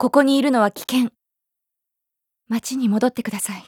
ここにいるのは危険。町に戻ってください。